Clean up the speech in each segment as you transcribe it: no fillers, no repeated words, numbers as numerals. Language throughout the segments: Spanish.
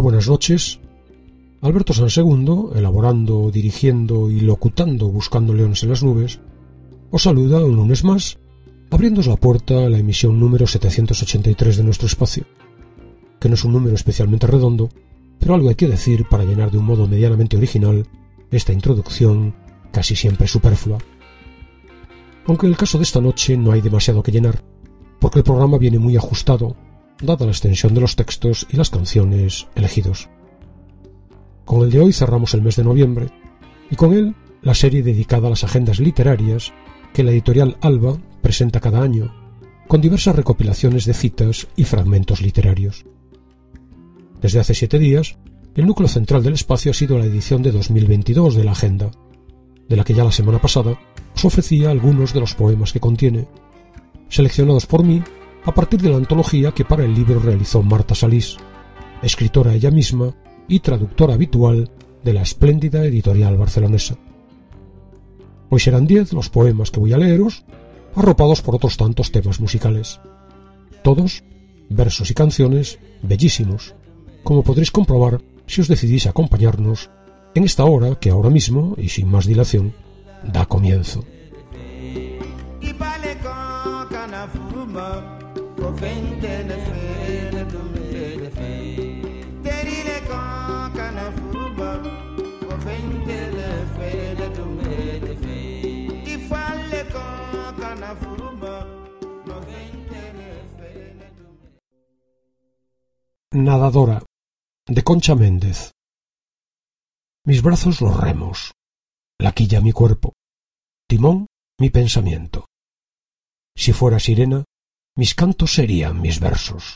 buenas noches. Alberto Sansegundo, elaborando, dirigiendo y locutando Buscando Leones en las Nubes, os saluda un lunes más, abriéndoos la puerta a la emisión número 783 de nuestro espacio, que no es un número especialmente redondo, pero algo hay que decir para llenar de un modo medianamente original esta introducción casi siempre superflua. Aunque en el caso de esta noche no hay demasiado que llenar, porque el programa viene muy ajustado, dada la extensión de los textos y las canciones elegidos. Con el de hoy cerramos el mes de noviembre, y con él la serie dedicada a las agendas literarias que la editorial Alba presenta cada año, con diversas recopilaciones de citas y fragmentos literarios. Desde hace 7 días, el núcleo central del espacio ha sido la edición de 2022 de la agenda, de la que ya la semana pasada os ofrecía algunos de los poemas que contiene, seleccionados por mí a partir de la antología que para el libro realizó Marta Salís, escritora ella misma y traductora habitual de la espléndida editorial barcelonesa. Hoy serán 10 los poemas que voy a leeros, arropados por otros tantos temas musicales. Todos versos y canciones bellísimos, como podréis comprobar si os decidís a acompañarnos en esta hora que ahora mismo, y sin más dilación, da comienzo. Nadadora, de Concha Méndez. Mis brazos los remos, la quilla mi cuerpo, timón mi pensamiento. Si fuera sirena, mis cantos serían mis versos.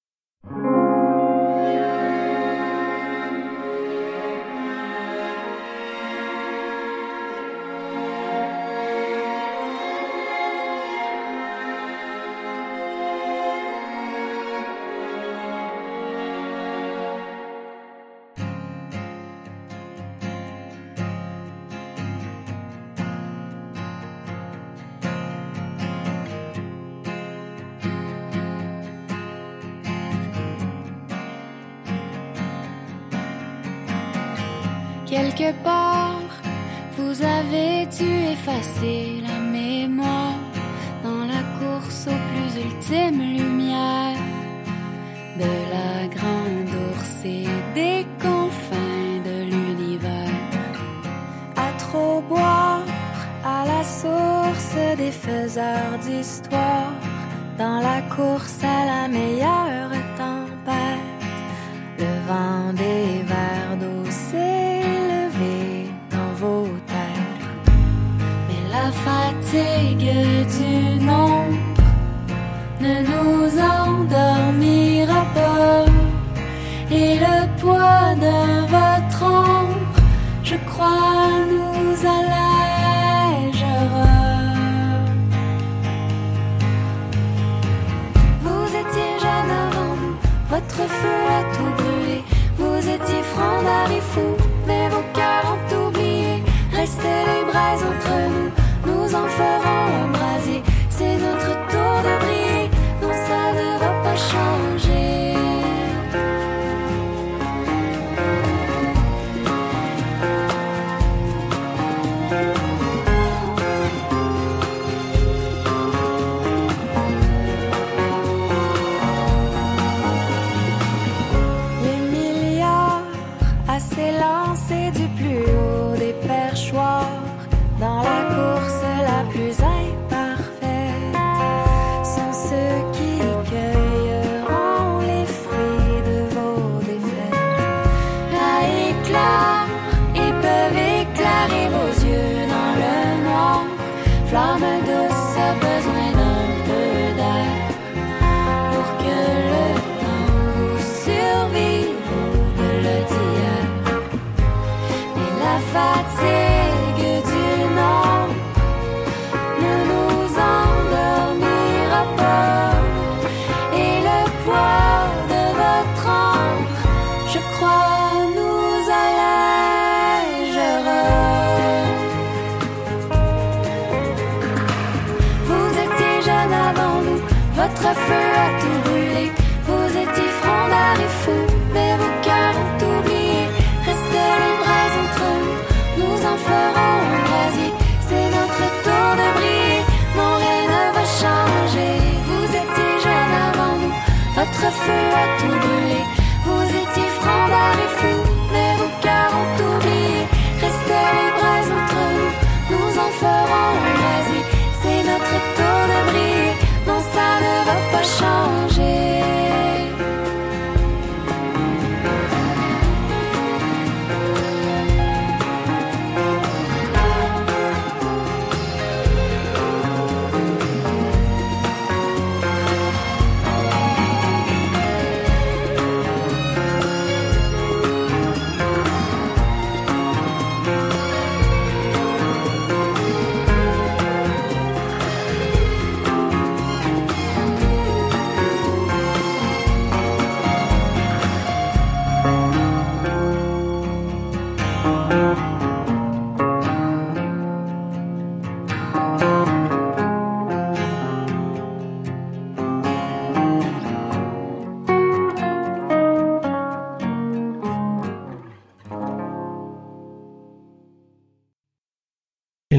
Quelque part, vous avez dû effacer la mémoire dans la course aux plus ultimes lumières de la grande ours et des confins de l'univers. À trop boire à la source des faiseurs d'histoire, dans la course à la meilleure tempête, le vent des vers d'eau s'est dans vos têtes. Mais la fatigue du nombre ne nous endormira pas, et le poids de votre ombre, je crois, nous allégera. Vous étiez jeune avant nous, votre feu a tout brûlé. Vous étiez frondeur et fou, mais vos cœurs ont oublié. Restez les braises entre nous, nous en ferons un brasier. C'est notre tour de briller, non ça ne va pas changer. Du plus haut des perchoirs, dans la course la plus imparfaite, sont ceux qui cueilleront les fruits de vos défaites. À éclats, ils peuvent éclairer vos yeux dans le noir. Flamme douce a besoin d'un peu d'air pour que le temps vous survive au-delà d'hier. La fatigue du nombre ne nous endormira pas, et le poids de votre ombre, je crois, nous allégera. Vous étiez jeune avant nous, votre feu a tout brûlé. Vous étiez frondeur et fou, mais vos cœurs ont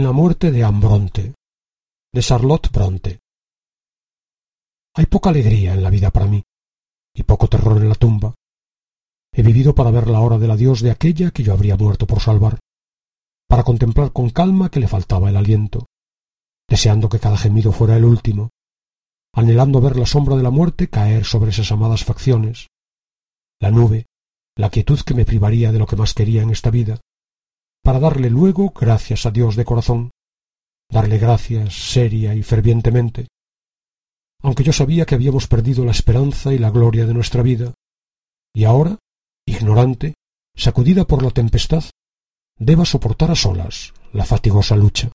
en la muerte de Anne Bronte, de Charlotte Bronte. Hay poca alegría en la vida para mí, y poco terror en la tumba. He vivido para ver la hora del adiós de aquella que yo habría muerto por salvar, para contemplar con calma que le faltaba el aliento, deseando que cada gemido fuera el último, anhelando ver la sombra de la muerte caer sobre esas amadas facciones, la nube, la quietud que me privaría de lo que más quería en esta vida, para darle luego gracias a Dios de corazón, darle gracias seria y fervientemente, aunque yo sabía que habíamos perdido la esperanza y la gloria de nuestra vida, y ahora, ignorante, sacudida por la tempestad, deba soportar a solas la fatigosa lucha.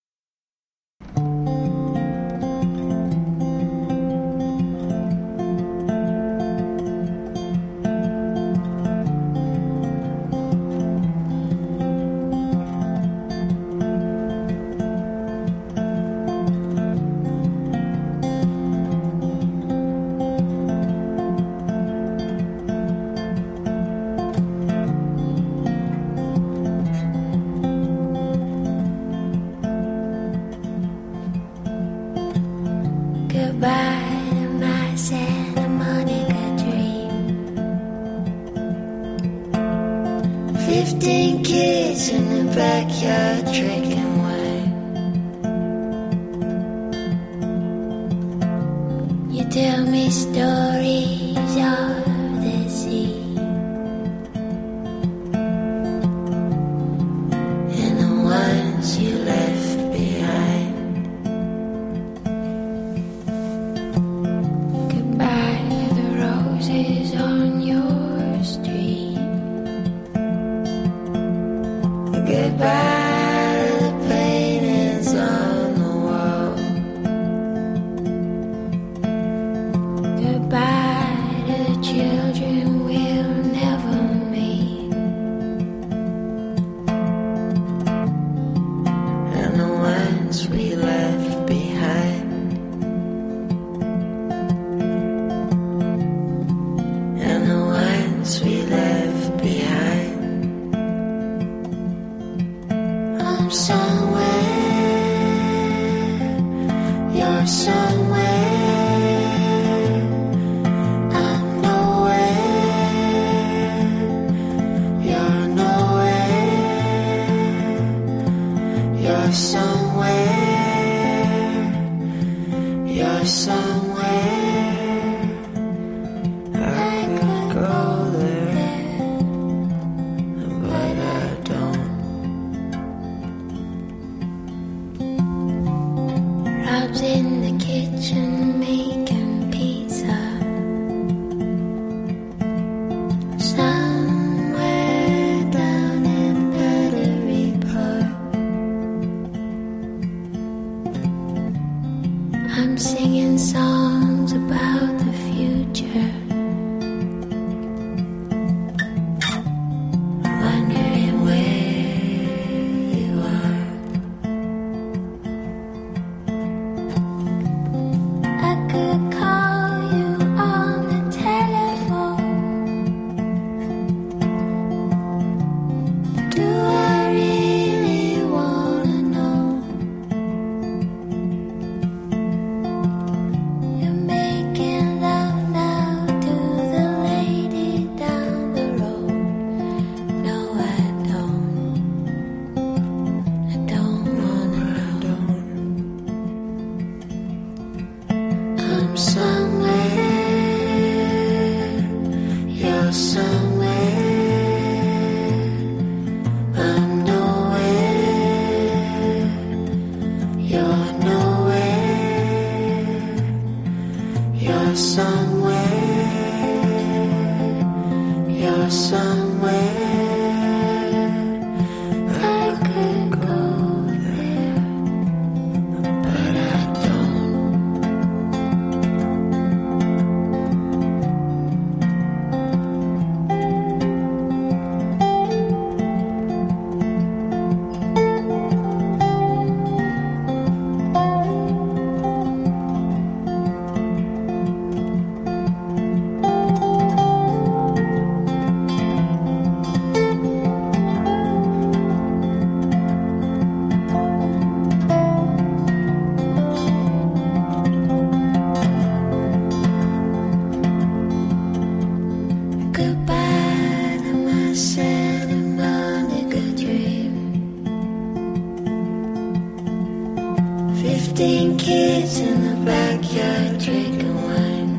15 kids in the backyard drinking wine.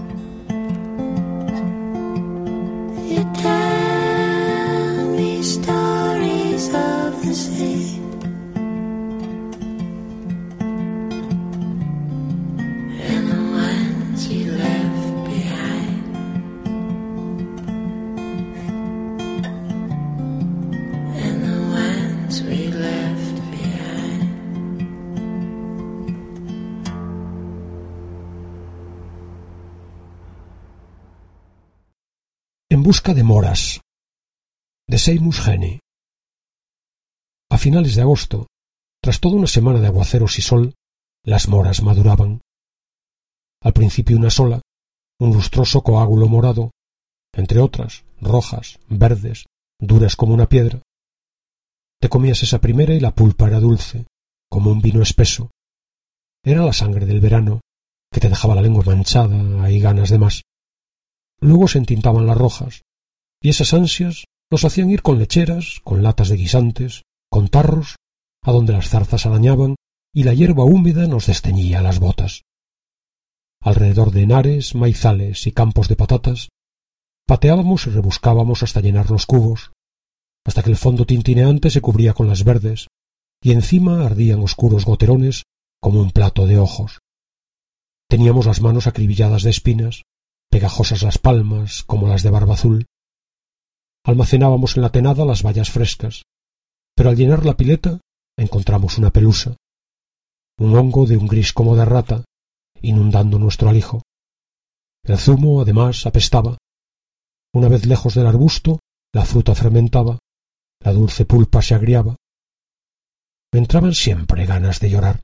You tell me stories of the sea, and the ones you left behind, and the ones we left behind. En busca de moras, de Seamus Heaney. A finales de agosto, tras toda una semana de aguaceros y sol, las moras maduraban. Al principio una sola, un lustroso coágulo morado, entre otras, rojas, verdes, duras como una piedra. Te comías esa primera y la pulpa era dulce, como un vino espeso. Era la sangre del verano, que te dejaba la lengua manchada y ganas de más. Luego se entintaban las rojas, y esas ansias nos hacían ir con lecheras, con latas de guisantes, con tarros, a donde las zarzas arañaban y la hierba húmeda nos desteñía las botas. Alrededor de henares, maizales y campos de patatas, pateábamos y rebuscábamos hasta llenar los cubos, hasta que el fondo tintineante se cubría con las verdes, y encima ardían oscuros goterones como un plato de ojos. Teníamos las manos acribilladas de espinas, pegajosas las palmas como las de barba azul. Almacenábamos en la tenada las bayas frescas, pero al llenar la pileta encontramos una pelusa, un hongo de un gris como de rata, inundando nuestro alijo. El zumo, además, apestaba. Una vez lejos del arbusto, la fruta fermentaba, la dulce pulpa se agriaba. Me entraban siempre ganas de llorar.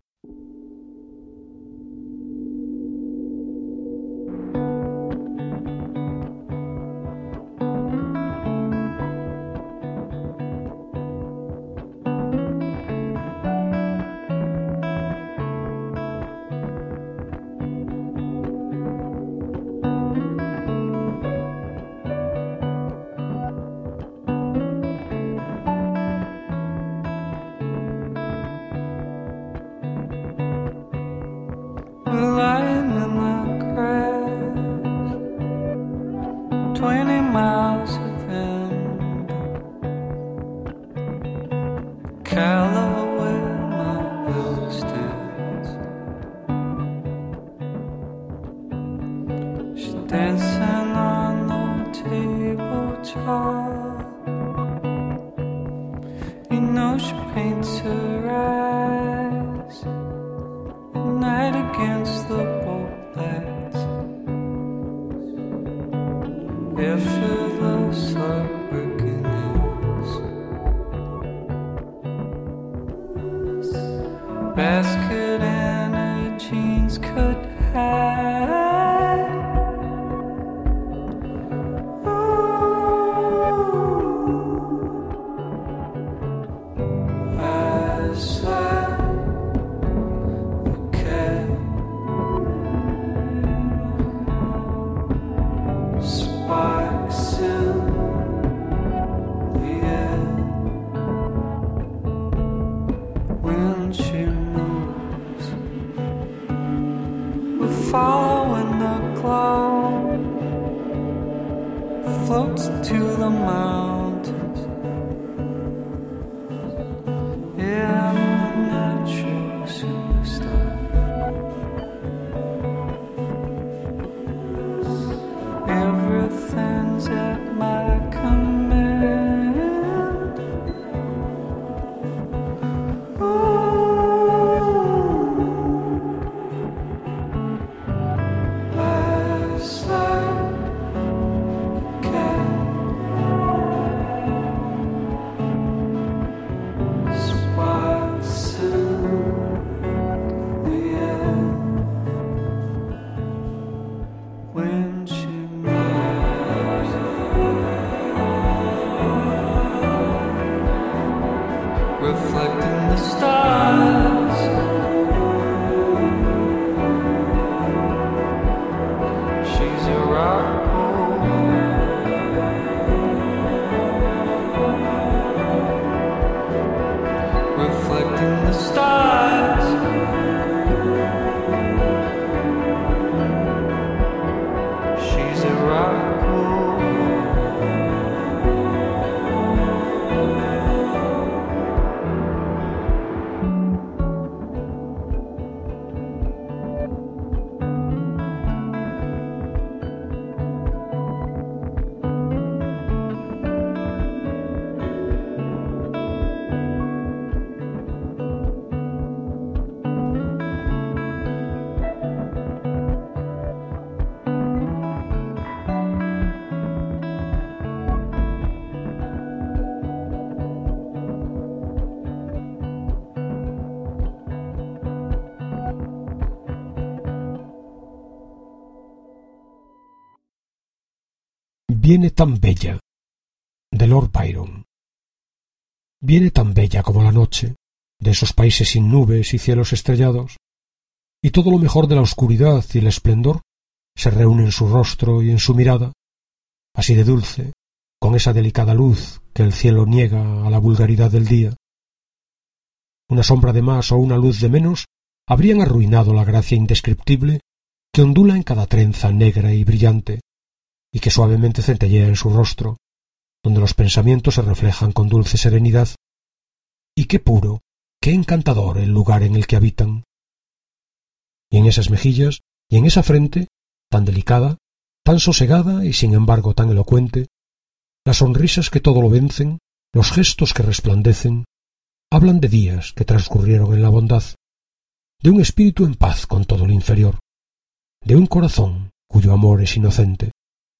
Viene tan bella, de Lord Byron. Viene tan bella como la noche, de esos países sin nubes y cielos estrellados, y todo lo mejor de la oscuridad y el esplendor se reúne en su rostro y en su mirada, así de dulce, con esa delicada luz que el cielo niega a la vulgaridad del día. Una sombra de más o una luz de menos habrían arruinado la gracia indescriptible que ondula en cada trenza negra y brillante, y que suavemente centellea en su rostro, donde los pensamientos se reflejan con dulce serenidad. Y qué puro, qué encantador el lugar en el que habitan. Y en esas mejillas, y en esa frente, tan delicada, tan sosegada y sin embargo tan elocuente, las sonrisas que todo lo vencen, los gestos que resplandecen, hablan de días que transcurrieron en la bondad, de un espíritu en paz con todo lo inferior, de un corazón cuyo amor es inocente.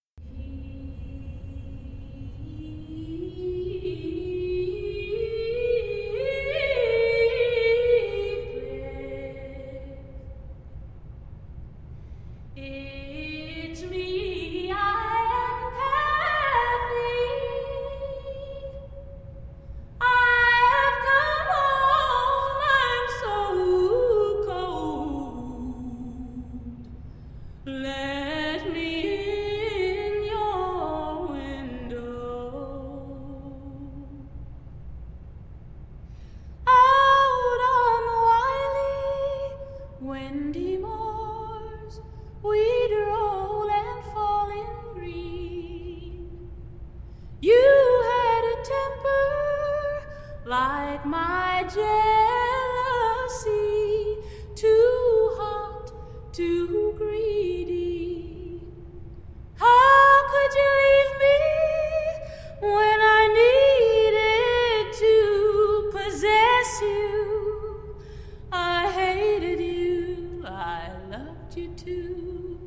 Like my jealousy, too hot, too greedy. How could you leave me when I needed to possess you? I hated you, I loved you too.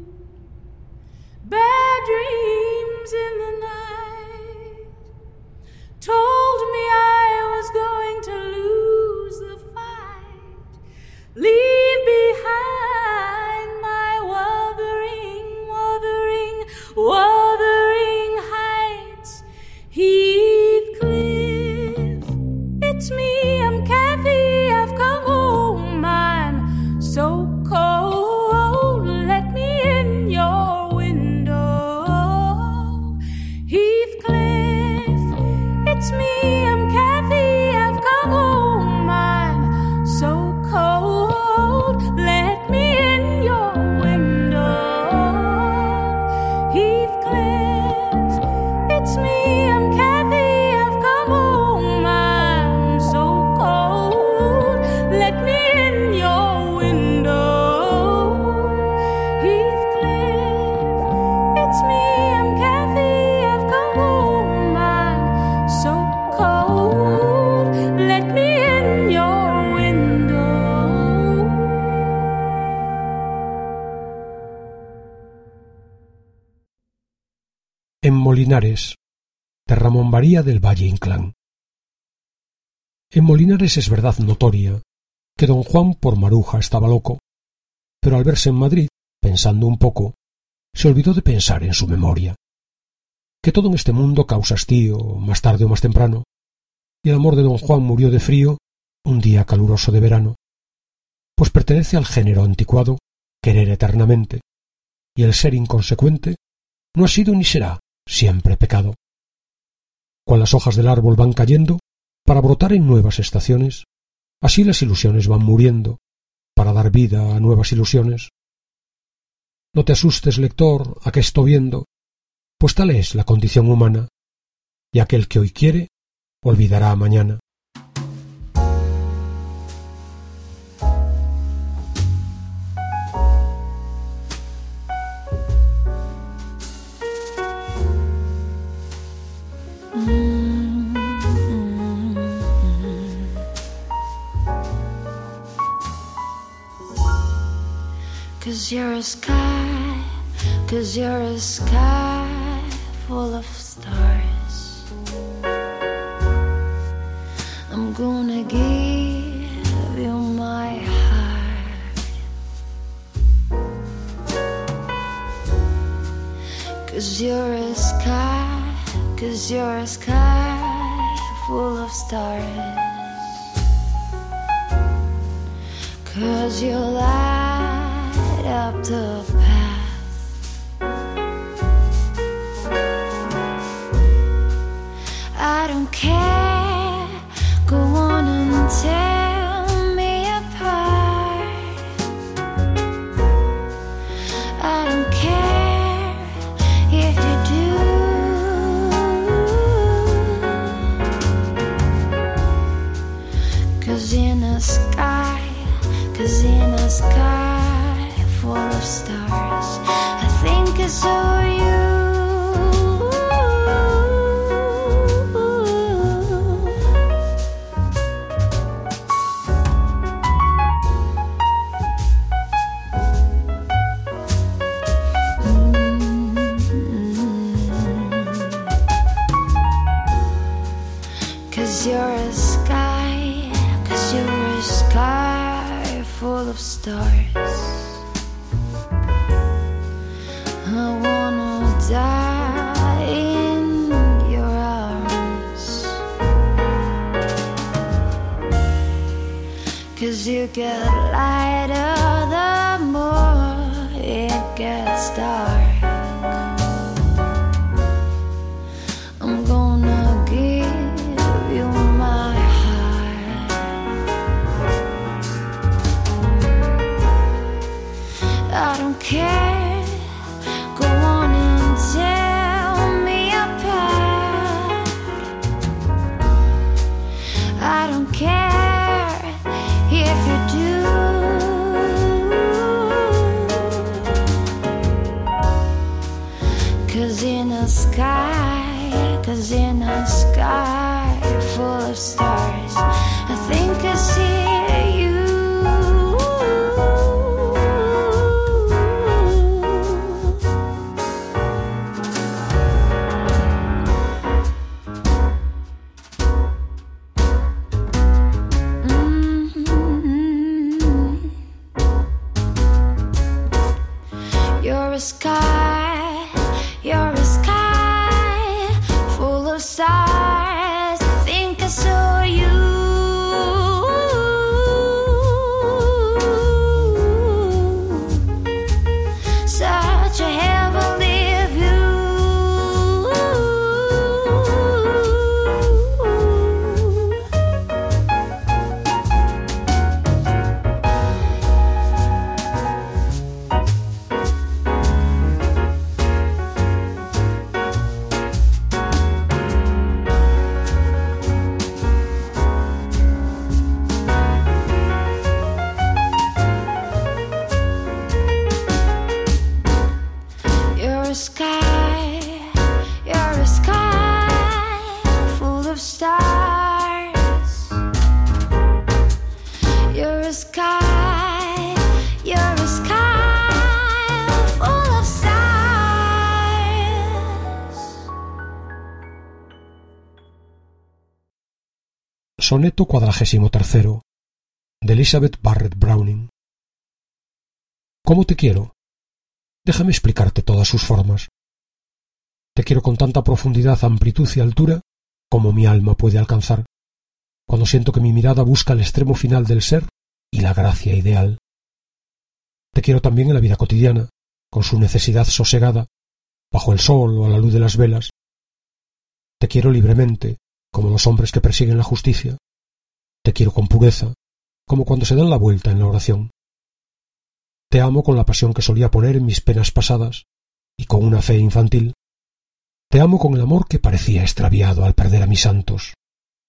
Bad dreams in the night told me I was going to lose the fight. Leave behind my wuthering heights. Heathcliff, it's me, I'm Kathy, I've come home. I'm so cold, let me in your window. Heathcliff, it's me, I'm Kathy, I've come home. I'm so cold, let me in your window. Heathcliff, it's me, I'm Kathy, I've come home. I'm so cold, let me in your window. Heathcliff, it's me, I'm Kathy, I've come home. I'm so cold, let me in your window. En Molinares, de Ramón María del Valle Inclán. En Molinares es verdad notoria que don Juan por Maruja estaba loco, pero al verse en Madrid, pensando un poco, se olvidó de pensar en su memoria, que todo en este mundo causa hastío, más tarde o más temprano, y el amor de don Juan murió de frío un día caluroso de verano, pues pertenece al género anticuado querer eternamente, y el ser inconsecuente no ha sido ni será siempre pecado. Cuando las hojas del árbol van cayendo para brotar en nuevas estaciones, así las ilusiones van muriendo para dar vida a nuevas ilusiones. No te asustes, lector, a que estoy viendo, pues tal es la condición humana, y aquel que hoy quiere, olvidará mañana. Cause you're a sky, 'cause you're a sky full of stars. I'm gonna give you my heart. 'Cause you're a sky, 'cause you're a sky full of stars. 'Cause you light up the path. I don't care, go on and tear me apart. I don't care if you do. 'Cause in a sky, 'cause in a sky full of stars, I think I saw you. Cause you're a sky, 'cause you're a sky full of stars. I wanna die in your arms. 'Cause you get lighter the more it gets dark. I'm gonna give you my heart. I don't care, go on and tear me apart. I don't care if you do. 'Cause in a sky, 'cause in a sky full of stars, I think I see you. You're a sky, you're a sky full of stars. I think I saw you. Such a heavenly view. You're a sky, you're a sky full of stars. You're a sky, you're a sky full of stars. Soneto 43 de Elizabeth Barrett Browning. ¿Cómo te quiero? Déjame explicarte todas sus formas. Te quiero con tanta profundidad, amplitud y altura como mi alma puede alcanzar, cuando siento que mi mirada busca el extremo final del ser y la gracia ideal. Te quiero también en la vida cotidiana, con su necesidad sosegada, bajo el sol o a la luz de las velas. Te quiero libremente, como los hombres que persiguen la justicia. Te quiero con pureza, como cuando se dan la vuelta en la oración. Te amo con la pasión que solía poner en mis penas pasadas y con una fe infantil. Te amo con el amor que parecía extraviado al perder a mis santos.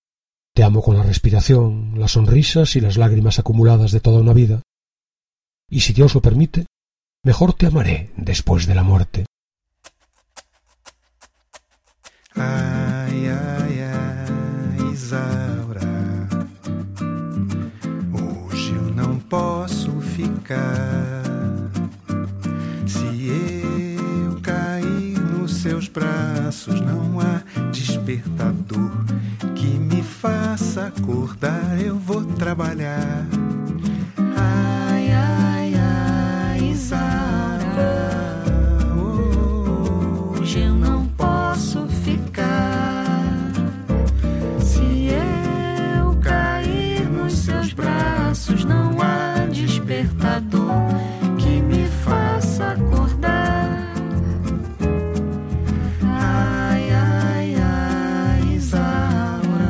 Te amo con la respiración, las sonrisas y las lágrimas acumuladas de toda una vida. Y si Dios lo permite, mejor te amaré después de la muerte. Ai, ai, ai, Isaura, hoje eu não posso ficar. Se eu cair nos seus braços, não há despertador que me faça acordar. Eu vou trabalhar. Ai, ai, ai, Isaura, hoje eu não posso ficar. Se eu cair nos seus braços, não há despertador que me faça acordar. Ai, ai, ai, Isaura,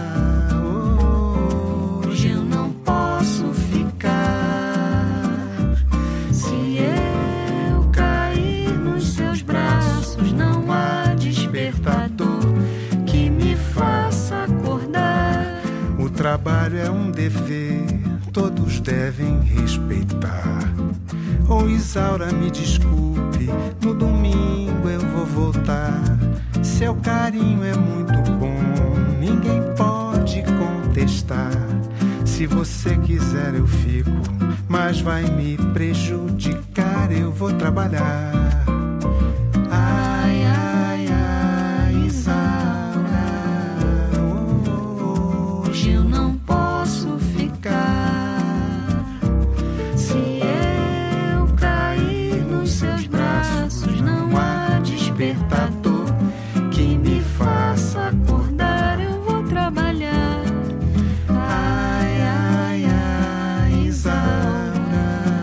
hoje eu não posso ficar. Se eu cair nos seus braços, não há despertador que me faça acordar. O trabalho é um dever, todos devem respeitar. Oh, Isaura, me desculpe, no domingo eu vou voltar. Seu carinho é muito bom, ninguém pode contestar. Se você quiser eu fico, mas vai me prejudicar. Eu vou trabalhar. Ai, ai, ai, Isaura, hoje eu não posso ficar. Se eu cair nos seus braços, não há despertador que me faça acordar. Eu vou trabalhar. Ai, ai, ai, Isaura,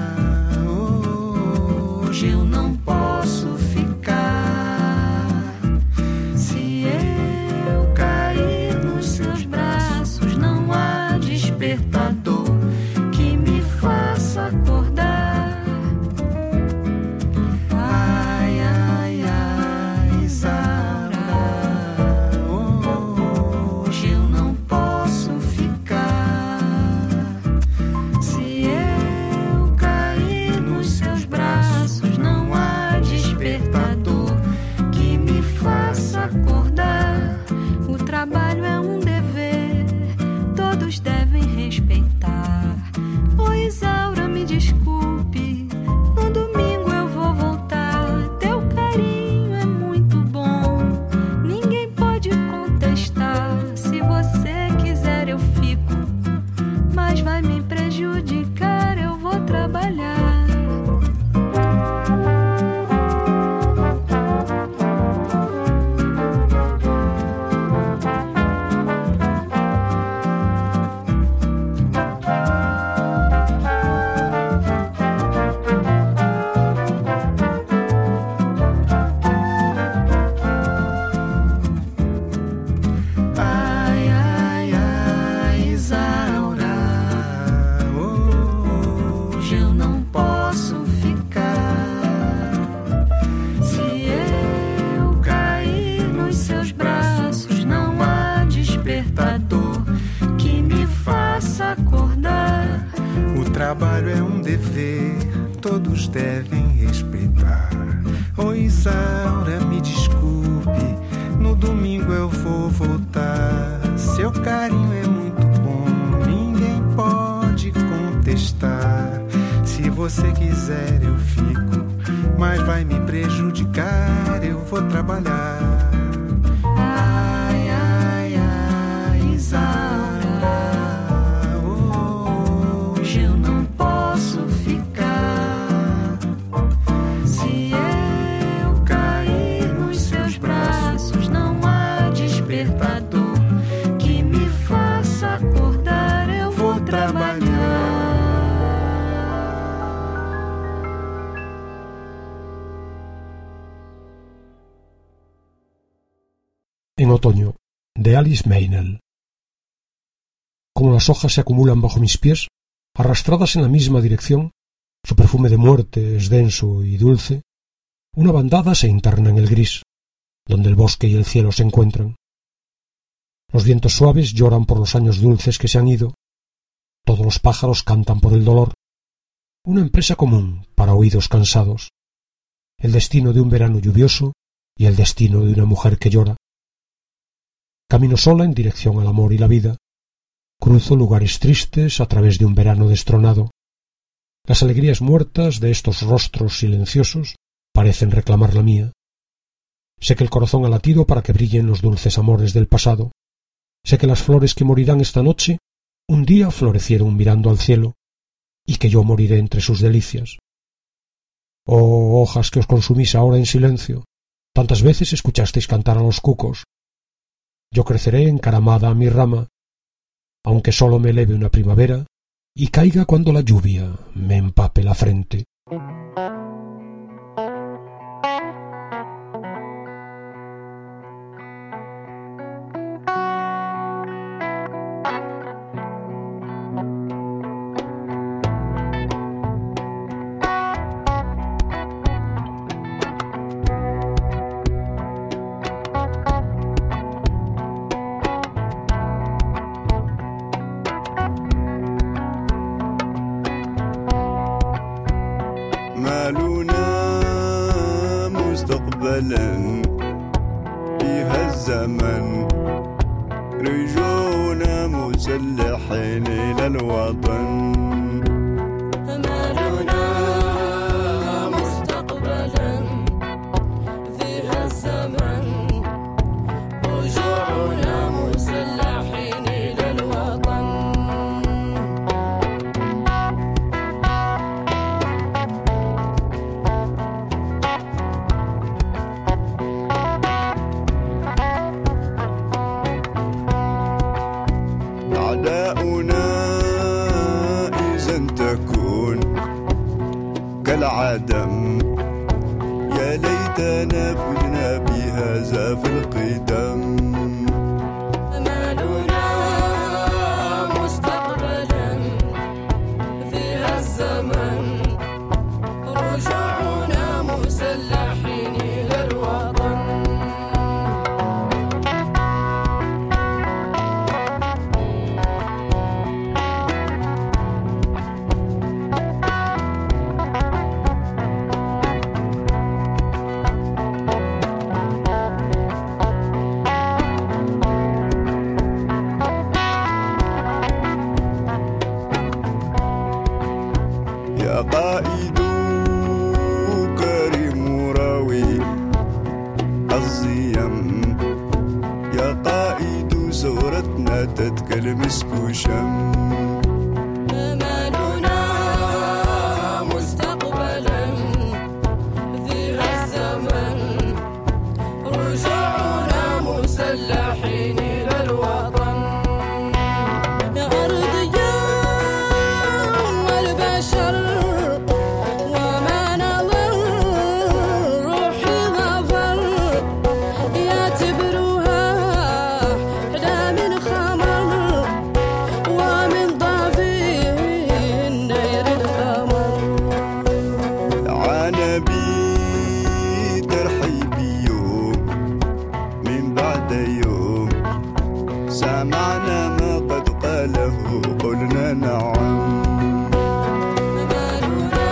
hoje eu não posso ficar. Se eu cair nos seus braços, não há despertador que me faça acordar. Ai, ai, ai, Isaura, hoje eu não posso ficar. Se eu cair nos seus braços, não há despertador que me faça acordar. O trabalho é um dever, todos devem respeitar. Ô Isaura, me desculpe, no domingo eu vou voltar. Teu carinho é muito bom, ninguém pode contestar. Se você quiser eu fico, mas vai me prejudicar. Eu vou trabalhar. Ai, ai, ai, Isaura, hoje eu não posso ficar. Se eu cair nos seus braços, não há despertador que me faça acordar. O trabalho é um dever, todos devem respeitar. Ô Isaura, me desculpe, no domingo eu vou voltar. Seu carinho é muito bom, ninguém pode contestar. Se você quiser eu fico, mas vai me prejudicar. Eu vou trabalhar. Ai, ai, ai, Isaura, hoje eu não posso ficar. Se eu cair nos seus braços, não há despertador que me faça acordar. Eu vou trabalhar. En otoño, de Alice Meynell. Como las hojas se acumulan bajo mis pies, arrastradas en la misma dirección, su perfume de muerte es denso y dulce, una bandada se interna en el gris, donde el bosque y el cielo se encuentran. Los vientos suaves lloran por los años dulces que se han ido. Todos los pájaros cantan por el dolor. Una empresa común para oídos cansados. El destino de un verano lluvioso y el destino de una mujer que llora. Camino sola en dirección al amor y la vida. Cruzo lugares tristes a través de un verano destronado. Las alegrías muertas de estos rostros silenciosos parecen reclamar la mía. Sé que el corazón ha latido para que brillen los dulces amores del pasado. Sé que las flores que morirán esta noche un día florecieron mirando al cielo, y que yo moriré entre sus delicias. Oh, hojas que os consumís ahora en silencio, tantas veces escuchasteis cantar a los cucos. Yo creceré encaramada a mi rama, aunque solo me eleve una primavera y caiga cuando la lluvia me empape la frente. فيها الزمن رجونا مسلحين إلى الوطن أمالنا مستقبلا فيها الزمن رجوعنا مسلحين إلى الوطن أعداؤنا إذا تكون كالعدم يا ليتنا فزنا بهذا في القدم أمالنا مستقبلا فيها الزمن رجوعنا مسلحين إلى الوطن يا قائد كريم راوي الزيم يا قائد ثورتنا تتكل مسك وشم أمالنا مستقبلا فيها الزمن رجوعنا مسلحين إلى الوطن يا أرض يا البشر وما نظر روحي ظفر يا تبروها حدا من خمر ومن ضافي النير القمر عانبي ترحيب يوم من بعد يوم سمعنا ما قد قاله قلنا نعم أمالنا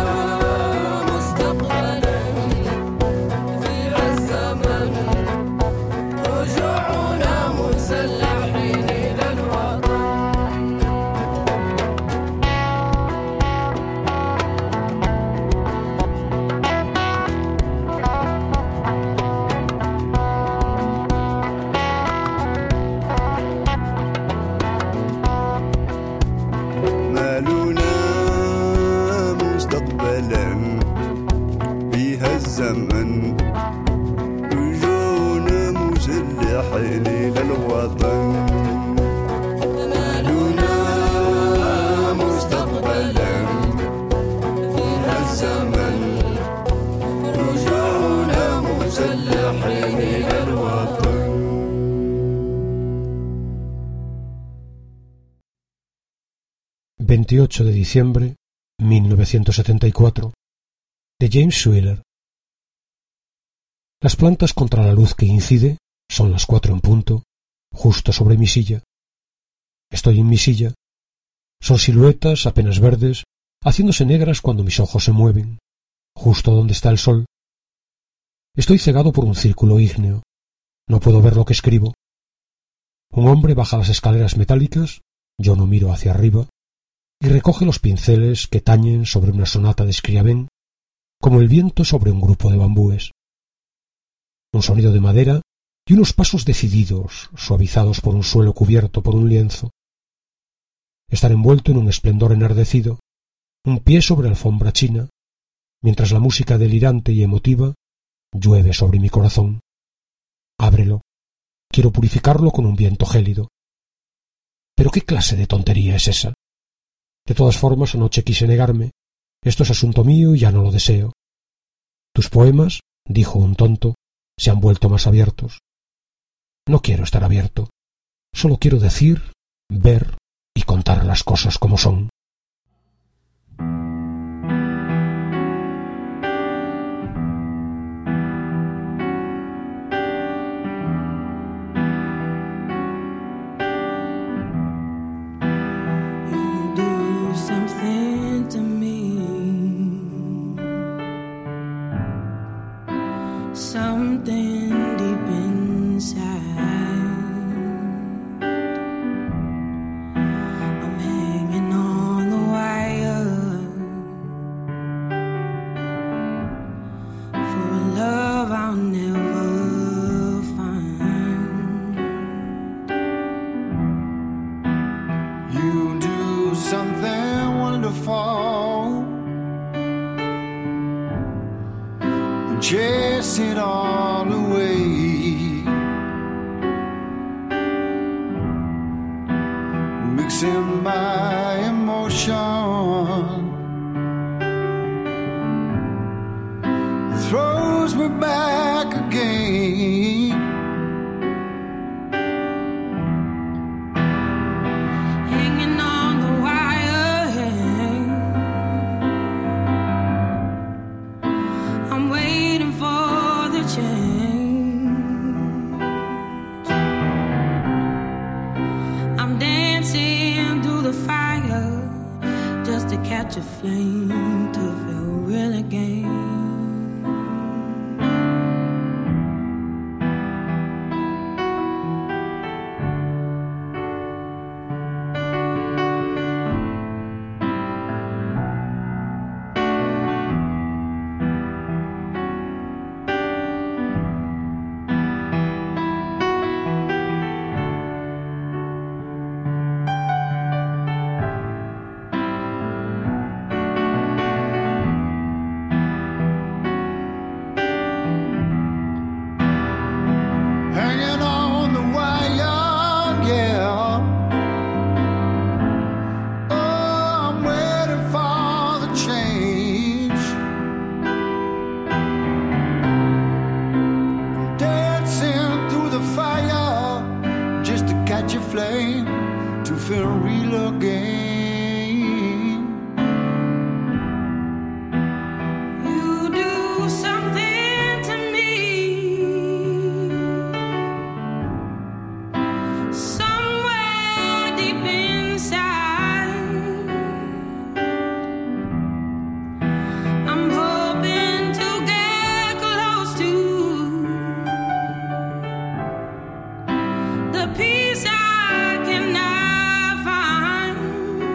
مستقبلا فيها الزمن رجوعنا مسلحين إلى الوطن مالنا مستقبلا فيها الزمن رجونا مسلحين إلى الوطن أمالنا مستقبلا فيها الزمن رجوعنا مسلحين إلى الوطن 28 de diciembre 1974 de James Schuyler. Las plantas contra la luz que incide son las 4 en punto, justo sobre mi silla. Estoy en mi silla. Son siluetas apenas verdes, haciéndose negras cuando mis ojos se mueven, justo donde está el sol. Estoy cegado por un círculo ígneo. No puedo ver lo que escribo. Un hombre baja las escaleras metálicas, yo no miro hacia arriba, y recoge los pinceles que tañen sobre una sonata de Scriabin, como el viento sobre un grupo de bambúes. Un sonido de madera y unos pasos decididos, suavizados por un suelo cubierto por un lienzo. Estar envuelto en un esplendor enardecido, un pie sobre alfombra china, mientras la música delirante y emotiva llueve sobre mi corazón. Ábrelo. Quiero purificarlo con un viento gélido. ¿Pero qué clase de tontería es esa? De todas formas, anoche quise negarme. Esto es asunto mío y ya no lo deseo. Tus poemas, dijo un tonto, se han vuelto más abiertos. No quiero estar abierto. Solo quiero decir, ver y contar las cosas como son. Something deep inside. I'm hanging on the wire for a love I'll never find. You do something wonderful, chase it all away. Mixing my emotion, throws me back again. Hanging on the wire, I'm waiting for the change. I'm dancing through the fire just to catch a flame, to feel real again. Hanging on the wire, yeah. Oh, I'm waiting for the change. Dancing through the fire just to catch a flame, to feel real again. You do something to me, somewhere deep inside. I'm hoping to get close to the peace I cannot find.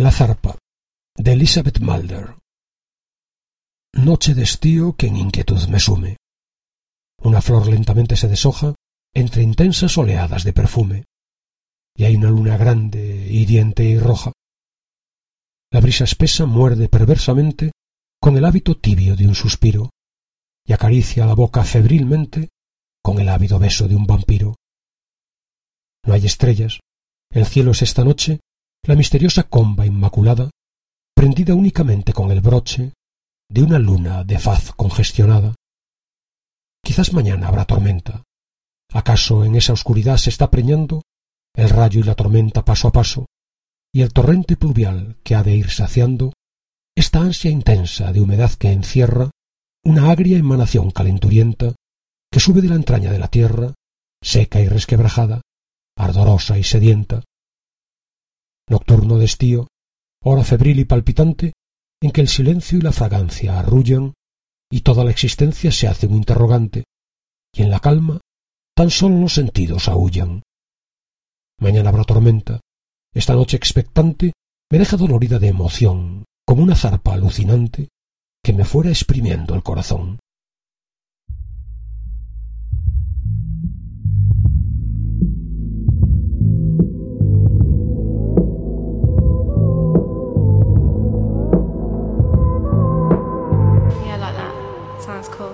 La zarpa, de Elizabeth Mulder. Noche de estío que en inquietud me sume. Una flor lentamente se deshoja entre intensas oleadas de perfume, y hay una luna grande, hiriente y roja. La brisa espesa muerde perversamente con el hábito tibio de un suspiro, y acaricia la boca febrilmente con el ávido beso de un vampiro. No hay estrellas, el cielo es esta noche la misteriosa comba inmaculada, prendida únicamente con el broche de una luna de faz congestionada. Quizás mañana habrá tormenta. ¿Acaso en esa oscuridad se está preñando el rayo y la tormenta paso a paso, y el torrente pluvial que ha de ir saciando esta ansia intensa de humedad que encierra una agria emanación calenturienta que sube de la entraña de la tierra, seca y resquebrajada, ardorosa y sedienta? Nocturno de estío, hora febril y palpitante en que el silencio y la fragancia arrullan y toda la existencia se hace un interrogante, y en la calma tan solo los sentidos aúllan. Mañana habrá tormenta. Esta noche expectante me deja dolorida de emoción, como una zarpa alucinante que me fuera exprimiendo el corazón. Yeah, I like that. Sounds cool.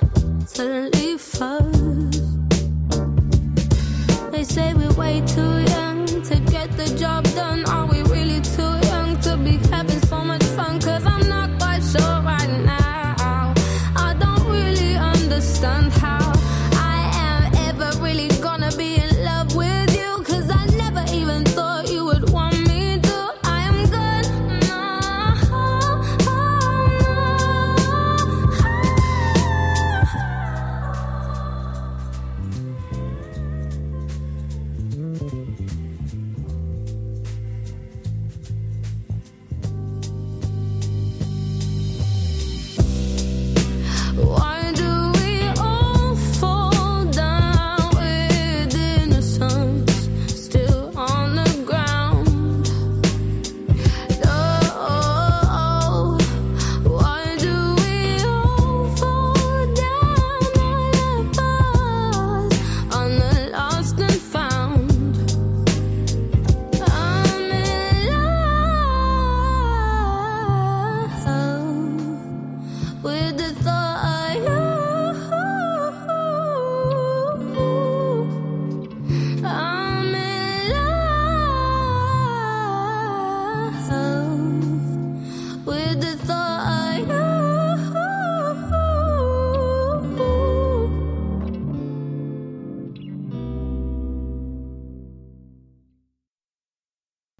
They say we're way too young.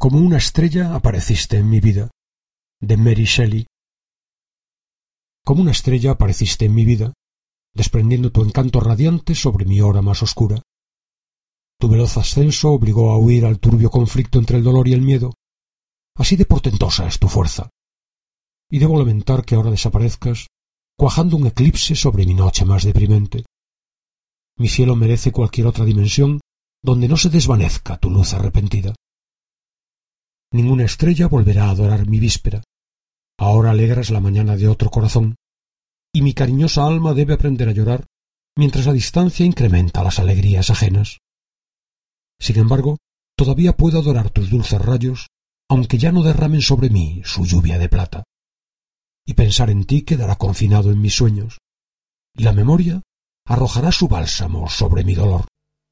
Como una estrella apareciste en mi vida, de Mary Shelley. Como una estrella apareciste en mi vida, desprendiendo tu encanto radiante sobre mi hora más oscura. Tu veloz ascenso obligó a huir al turbio conflicto entre el dolor y el miedo. Así de portentosa es tu fuerza. Y debo lamentar que ahora desaparezcas, cuajando un eclipse sobre mi noche más deprimente. Mi cielo merece cualquier otra dimensión donde no se desvanezca tu luz arrepentida. Ninguna estrella volverá a adorar mi víspera. Ahora alegras la mañana de otro corazón, y mi cariñosa alma debe aprender a llorar mientras la distancia incrementa las alegrías ajenas. Sin embargo, todavía puedo adorar tus dulces rayos, aunque ya no derramen sobre mí su lluvia de plata. Y pensar en ti quedará confinado en mis sueños, y la memoria arrojará su bálsamo sobre mi dolor.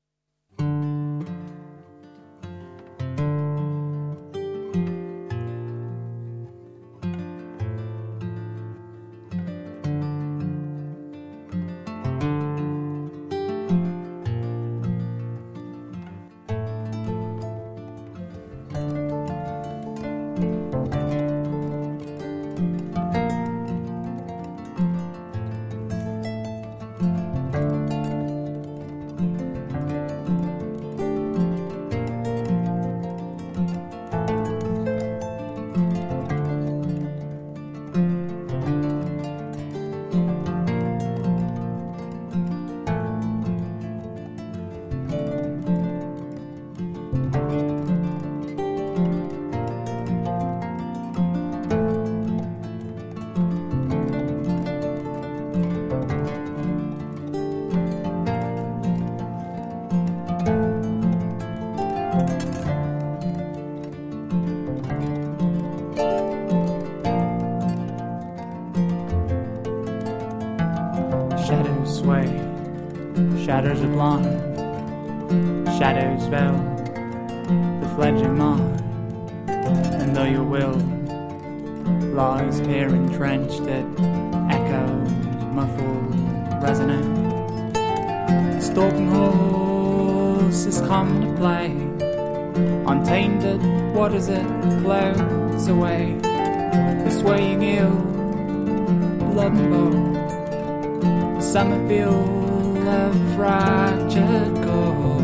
Shadows sway, shadows are blind, shadows veil the fledgling mind, and though your will lies here entrenched, it echoes muffled resonance. Stalking horse has come to play, untainted, what is it, floats away, the swaying eel, blood and bone, summer feel of fractured gold.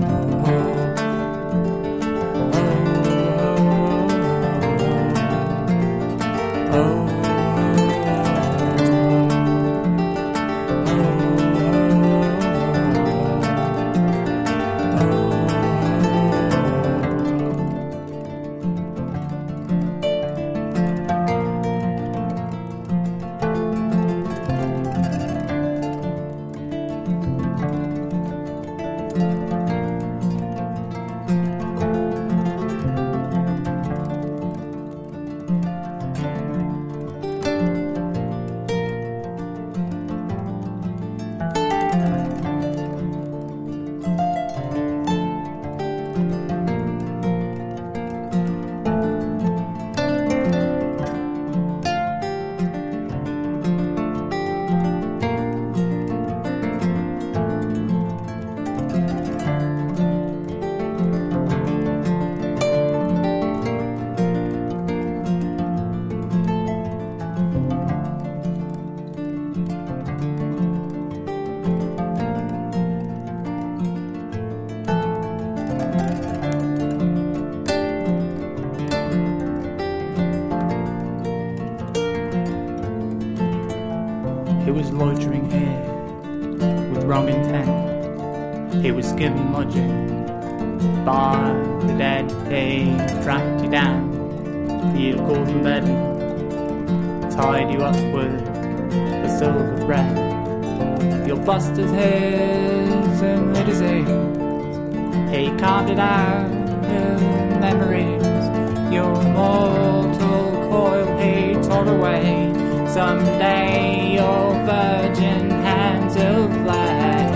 He was loitering here with wrong intent. He was given lodging by the dead. They tracked you down to your golden bed, tied you up with a silver thread. Your bust is his and it is his. He carved it out in memories. Your mortal coil he tore away. Someday your virgin hands will flame.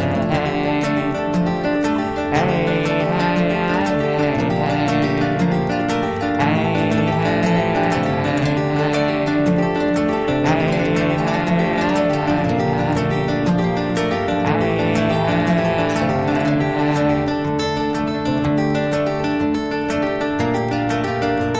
Hey, hey, hey, hey, hey, hey, hey, hey, hey, hey.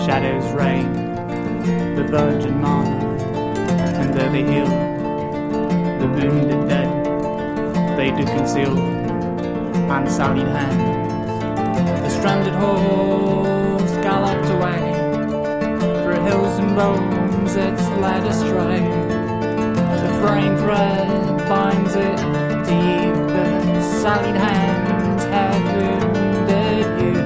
shadows reign, the Virgin Mother, and there they heal the wounded dead. They do conceal unsullied hands. The stranded horse galloped away through hills and roads it's led astray. The fraying thread binds it deep, the sullied hands have wounded you.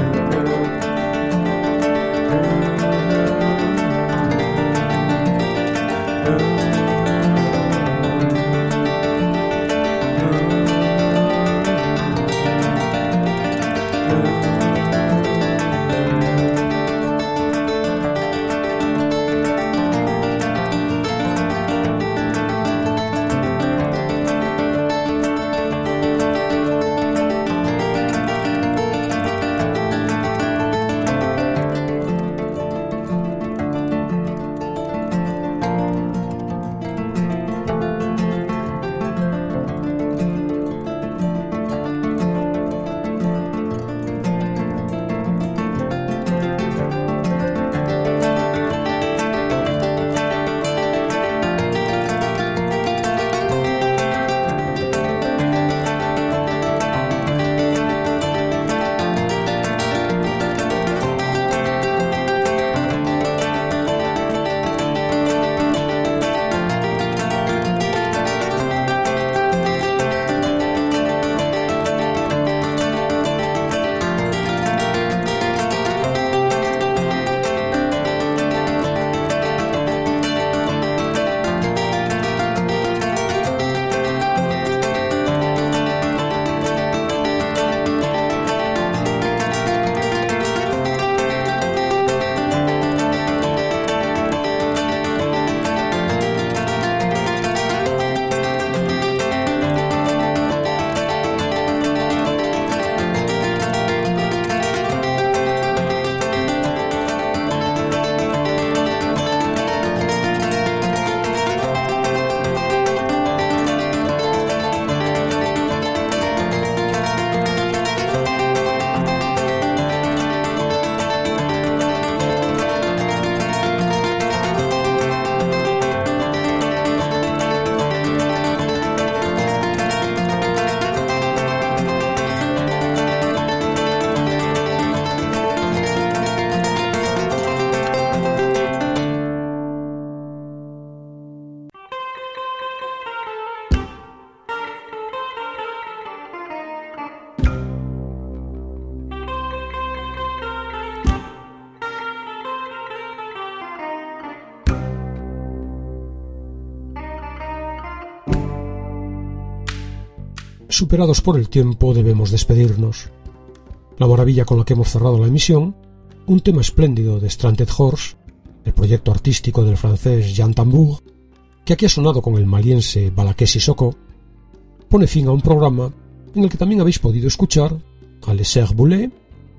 Superados por el tiempo, debemos despedirnos. La maravilla con la que hemos cerrado la emisión, un tema espléndido de Stranded Horse, el proyecto artístico del francés Jean Tambour, que aquí ha sonado con el maliense Balaké Sissoko, pone fin a un programa en el que también habéis podido escuchar a Les Sœurs Boulay,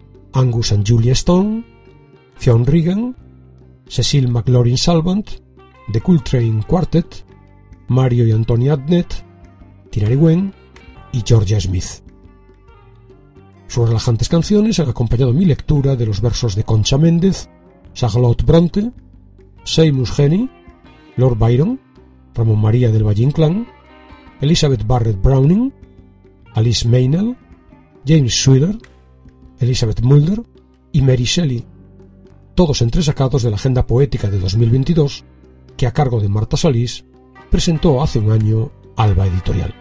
Angus and Julia Stone, Fionn Regan, Cecile McLaurin-Salvant, The Coltrane Quartet, Mario y Antonia Adnet, Hilary Wen y Georgia Smith. Sus relajantes canciones han acompañado mi lectura de los versos de Concha Méndez, Charlotte Bronte, Seamus Heaney, Lord Byron, Ramón María del Valle Inclán, Elizabeth Barrett Browning, Alice Meynell, James Schuyler, Elizabeth Mulder y Mary Shelley, todos entresacados de la Agenda Poética de 2022 que, a cargo de Marta Salís, presentó hace un año Alba Editorial.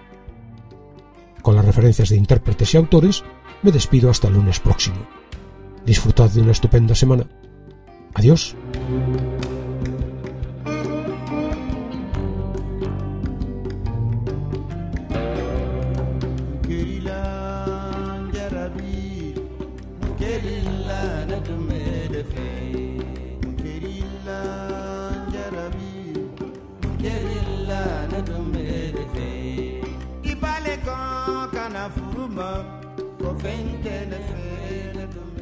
Con las referencias de intérpretes y autores, me despido hasta el lunes próximo. Disfrutad de una estupenda semana. Adiós. Furuma, ko fente ne fe ne